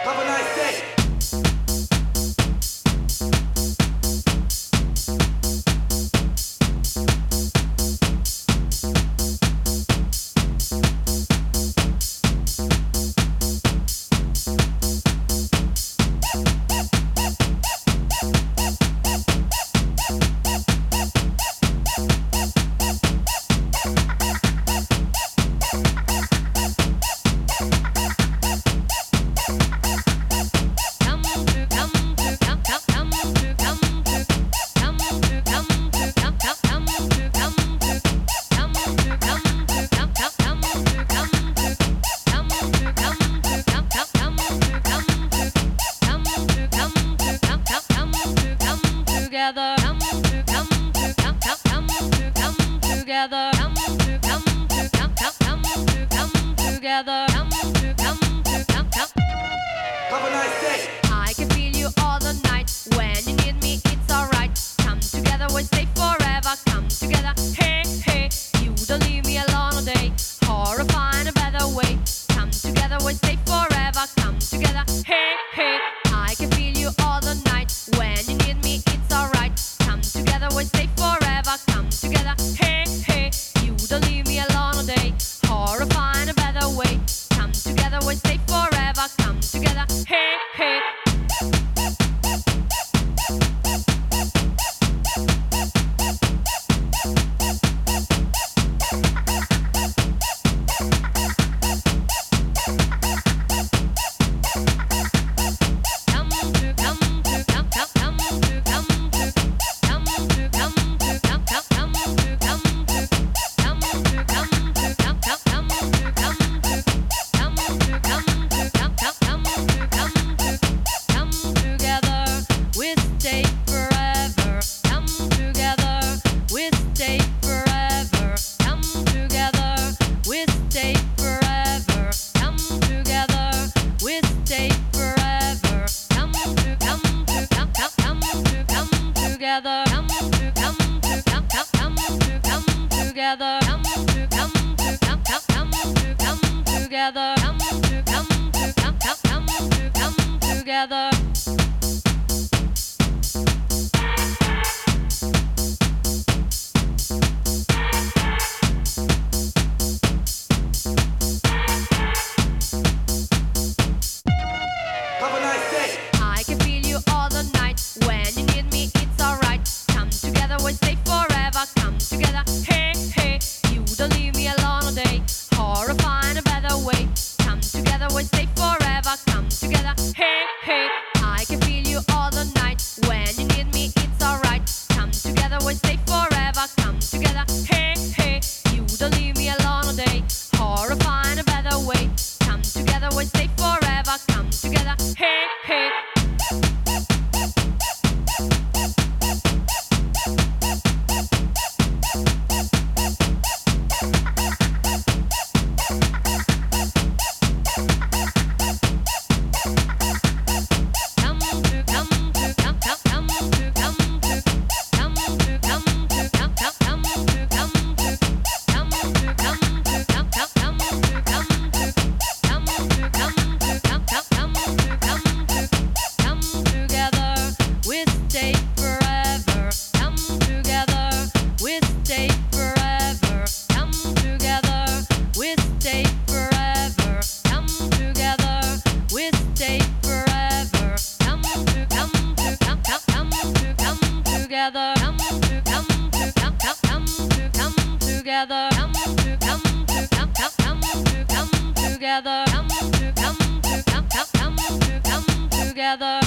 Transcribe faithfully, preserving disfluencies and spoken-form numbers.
Have a nice day. Together, come to come to come come to come together, come to come to come come to come together, come to come to come come. Have a nice day. I can feel you all the night. When you need me, it's alright. Come together, we'll stay forever. Come together, hey hey. You don't leave me alone all day. Or find a better way. Come together, we'll stay forever. Come together, hey hey. I can feel you all the night. When you need me, it's alright. Come together, we'll stay forever. Come together, hey hey. You don't leave me alone all day. Or find a better way. Come together, we'll stay forever. Come together, hey hey. Together, come to come to come come come to come together, come to come to come come come to come together, come to come to come come come to come together. Have a nice day. I can feel you all the night. When you need me, it's alright. Come together, we'll stay forever. Come together, hey hey. You don't leave me alone all day. Or find a better way. Come together, we'll stay forever. Come together, hey hey. I can feel you all the night. When you need me, it's alright. Come together, we'll stay forever. Come together, hey hey. You don't leave me alone all day. Or find a better way. Come together, we'll stay forever. Come together, hey hey. Together, come to come to come come come to come together, come to come to come come come to come together, come to come to come come come to come together.